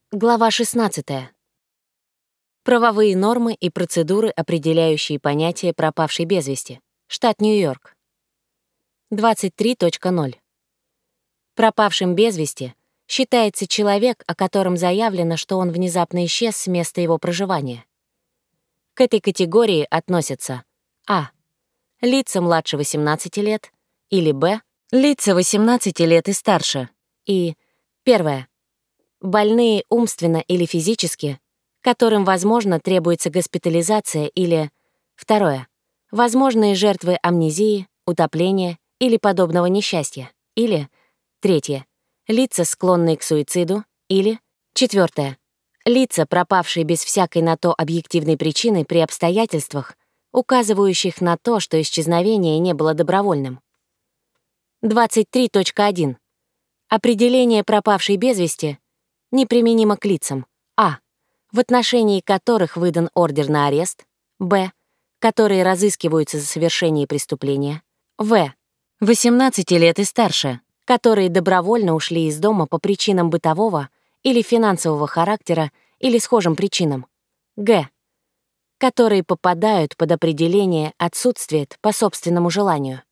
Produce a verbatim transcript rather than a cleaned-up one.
Глава шестнадцатая. Правовые нормы и процедуры, определяющие понятие «пропавший без вести». Штат Нью-Йорк. двадцать три точка ноль. Пропавшим без вести считается человек, о котором заявлено, что он внезапно исчез с места его проживания. К этой категории относятся а. лица младше восемнадцати лет, или б. лица восемнадцати лет и старше, и первое. Больные умственно или физически, которым, возможно, требуется госпитализация, или второе. Возможные жертвы амнезии, утопления или подобного несчастья, или третье. Лица, склонные к суициду, или четвертое. Лица, пропавшие без всякой на то объективной причины при обстоятельствах, указывающих на то, что исчезновение не было добровольным. двадцать три точка один. Определение пропавшей без вести неприменимо к лицам а. в отношении которых выдан ордер на арест, б. которые разыскиваются за совершение преступления, в. восемнадцати лет и старше, которые добровольно ушли из дома по причинам бытового или финансового характера или схожим причинам, г. которые попадают под определение «отсутствует по собственному желанию».